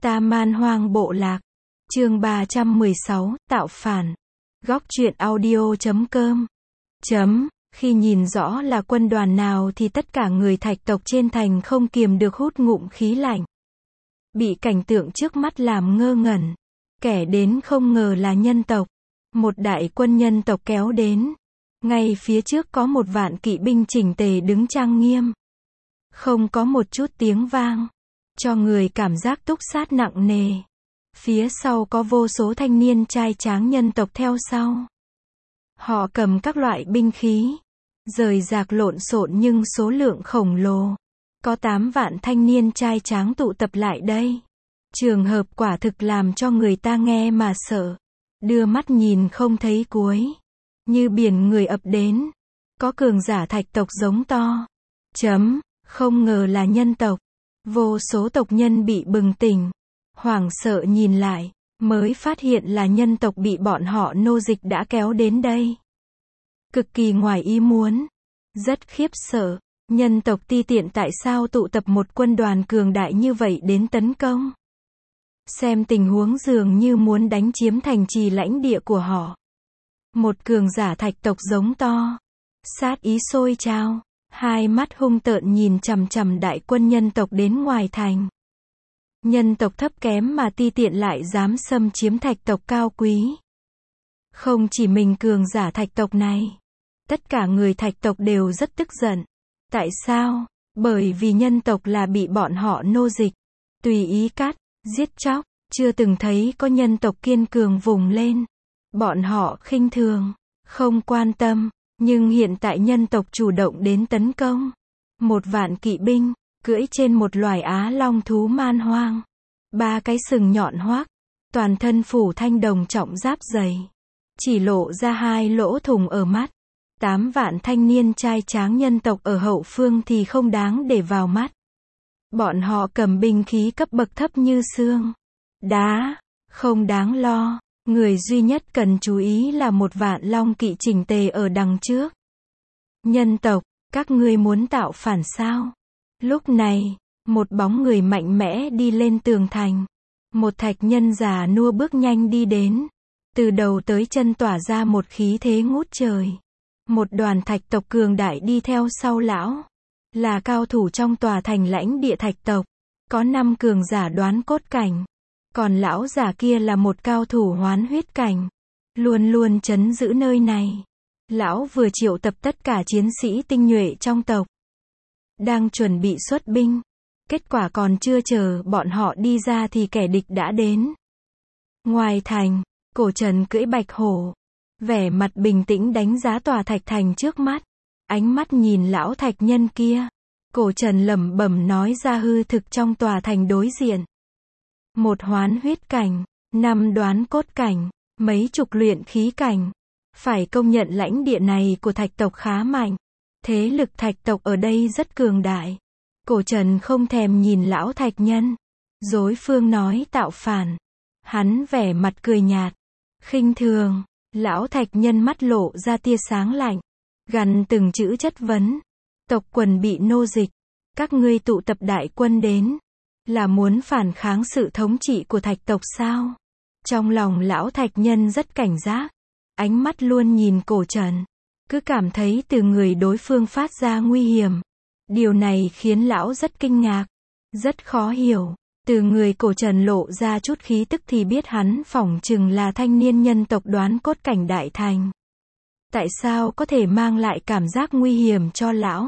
Ta Man Hoang Bộ Lạc. Chương 316, tạo phản. Góc truyện audio.com. Khi nhìn rõ là quân đoàn nào thì tất cả người Thạch tộc trên thành không kiềm được hút ngụm khí lạnh. Bị cảnh tượng trước mắt làm ngơ ngẩn. Kẻ đến không ngờ là nhân tộc. Một đại quân nhân tộc kéo đến. Ngay phía trước có một vạn kỵ binh chỉnh tề đứng trang nghiêm. Không có một chút tiếng vang. Cho người cảm giác túc sát nặng nề. Phía sau có vô số thanh niên trai tráng nhân tộc theo sau. Họ cầm các loại binh khí. Rời rạc lộn xộn nhưng số lượng khổng lồ. Có 8 vạn thanh niên trai tráng tụ tập lại đây. Trường hợp quả thực làm cho người ta nghe mà sợ. Đưa mắt nhìn không thấy cuối. Như biển người ập đến. Có cường giả Thạch tộc giống to. Không ngờ là nhân tộc. Vô số tộc nhân bị bừng tỉnh. Hoảng sợ nhìn lại. Mới phát hiện là nhân tộc bị bọn họ nô dịch đã kéo đến đây. Cực kỳ ngoài ý muốn. Rất khiếp sợ. Nhân tộc ti tiện tại sao tụ tập một quân đoàn cường đại như vậy đến tấn công. Xem tình huống dường như muốn đánh chiếm thành trì lãnh địa của họ. Một cường giả Thạch tộc giống to. Sát ý sôi trào. Hai mắt hung tợn nhìn chằm chằm đại quân nhân tộc đến ngoài thành. Nhân tộc thấp kém mà ti tiện lại dám xâm chiếm Thạch tộc cao quý. Không chỉ mình cường giả Thạch tộc này. Tất cả người Thạch tộc đều rất tức giận. Tại sao? Bởi vì nhân tộc là bị bọn họ nô dịch. Tùy ý cắt, giết chóc. Chưa từng thấy có nhân tộc kiên cường vùng lên. Bọn họ khinh thường, không quan tâm. Nhưng hiện tại nhân tộc chủ động đến tấn công. 1 vạn kỵ binh, cưỡi trên một loài á long thú man hoang. 3 cái sừng nhọn hoác. Toàn thân phủ thanh đồng trọng giáp dày. Chỉ lộ ra 2 lỗ thủng ở mắt. 8 vạn thanh niên trai tráng nhân tộc ở hậu phương thì không đáng để vào mắt. Bọn họ cầm binh khí cấp bậc thấp như xương. Đá, không đáng lo. Người duy nhất cần chú ý là 1 vạn long kỵ chỉnh tề ở đằng trước. Nhân tộc, các ngươi muốn tạo phản sao? Lúc này, một bóng người mạnh mẽ đi lên tường thành. Một thạch nhân già nua bước nhanh đi đến. Từ đầu tới chân tỏa ra một khí thế ngút trời. Một đoàn Thạch tộc cường đại đi theo sau lão. Là cao thủ trong tòa thành lãnh địa Thạch tộc. Có 5 cường giả đoán cốt cảnh. Còn lão già kia là một cao thủ hoán huyết cảnh. Luôn luôn trấn giữ nơi này. Lão vừa triệu tập tất cả chiến sĩ tinh nhuệ trong tộc. Đang chuẩn bị xuất binh. Kết quả còn chưa chờ bọn họ đi ra thì kẻ địch đã đến. Ngoài thành, Cổ Trần cưỡi bạch hổ. Vẻ mặt bình tĩnh đánh giá tòa thạch thành trước mắt. Ánh mắt nhìn lão thạch nhân kia. Cổ Trần lẩm bẩm nói ra hư thực trong tòa thành đối diện. 1 hoán huyết cảnh, 5 đoán cốt cảnh, mấy chục luyện khí cảnh. Phải công nhận lãnh địa này của Thạch tộc khá mạnh. Thế lực Thạch tộc ở đây rất cường đại. Cổ Trần không thèm nhìn lão thạch nhân. Dối phương nói tạo phản. Hắn vẻ mặt cười nhạt. Khinh thường. Lão thạch nhân mắt lộ ra tia sáng lạnh. Gằn từng chữ chất vấn. Tộc quần bị nô dịch. Các ngươi tụ tập đại quân đến. Là muốn phản kháng sự thống trị của Thạch tộc sao? Trong lòng lão thạch nhân rất cảnh giác. Ánh mắt luôn nhìn Cổ Trần. Cứ cảm thấy từ người đối phương phát ra nguy hiểm. Điều này khiến lão rất kinh ngạc. Rất khó hiểu. Từ người Cổ Trần lộ ra chút khí tức thì biết hắn phỏng chừng là thanh niên nhân tộc đoán cốt cảnh đại thành. Tại sao có thể mang lại cảm giác nguy hiểm cho lão?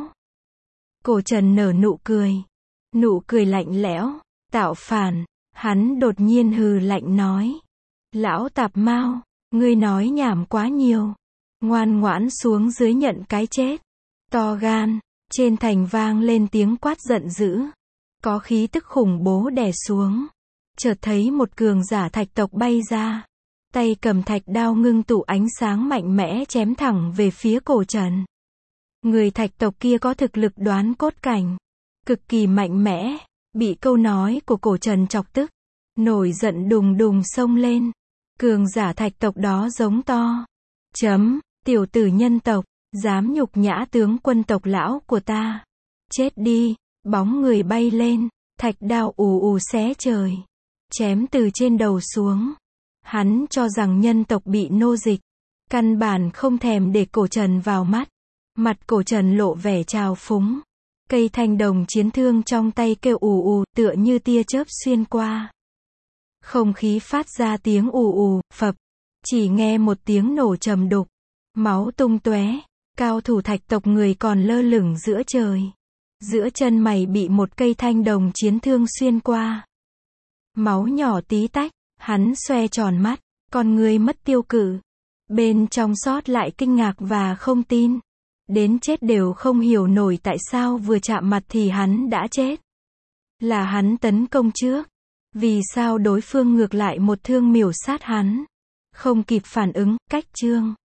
Cổ Trần nở nụ cười. Nụ cười lạnh lẽo. Tạo phản. Hắn đột nhiên hừ lạnh nói. Lão tạp mao, ngươi nói nhảm quá nhiều. Ngoan ngoãn xuống dưới nhận cái chết. To gan. Trên thành vang lên tiếng quát giận dữ. Có khí tức khủng bố đè xuống. Chợt thấy một cường giả Thạch tộc bay ra. Tay cầm thạch đao ngưng tụ ánh sáng mạnh mẽ chém thẳng về phía Cổ Trần. Người Thạch tộc kia có thực lực đoán cốt cảnh. Cực kỳ mạnh mẽ. Bị câu nói của Cổ Trần chọc tức. Nổi giận đùng đùng xông lên. Cường giả Thạch tộc đó giống to. Tiểu tử nhân tộc. Dám nhục nhã tướng quân tộc lão của ta. Chết đi. Bóng người bay lên. Thạch đao ù ù xé trời. chém từ trên đầu xuống. Hắn cho rằng nhân tộc bị nô dịch, căn bản không thèm để Cổ Trần vào mắt. Mặt Cổ Trần lộ vẻ trào phúng. Cây thanh đồng chiến thương trong tay kêu ù ù, tựa như tia chớp xuyên qua. Không khí phát ra tiếng ù ù, phập. Chỉ nghe một tiếng nổ trầm đục. Máu tung tóe. Cao thủ Thạch tộc người còn lơ lửng giữa trời. Giữa chân mày bị một cây thanh đồng chiến thương xuyên qua. Máu nhỏ tí tách. Hắn xoe tròn mắt. Con người mất tiêu cự. Bên trong sót lại kinh ngạc và không tin. Đến chết đều không hiểu nổi tại sao vừa chạm mặt thì hắn đã chết. Là hắn tấn công trước. Vì sao đối phương ngược lại một thương miểu sát hắn. Không kịp phản ứng, cách chương.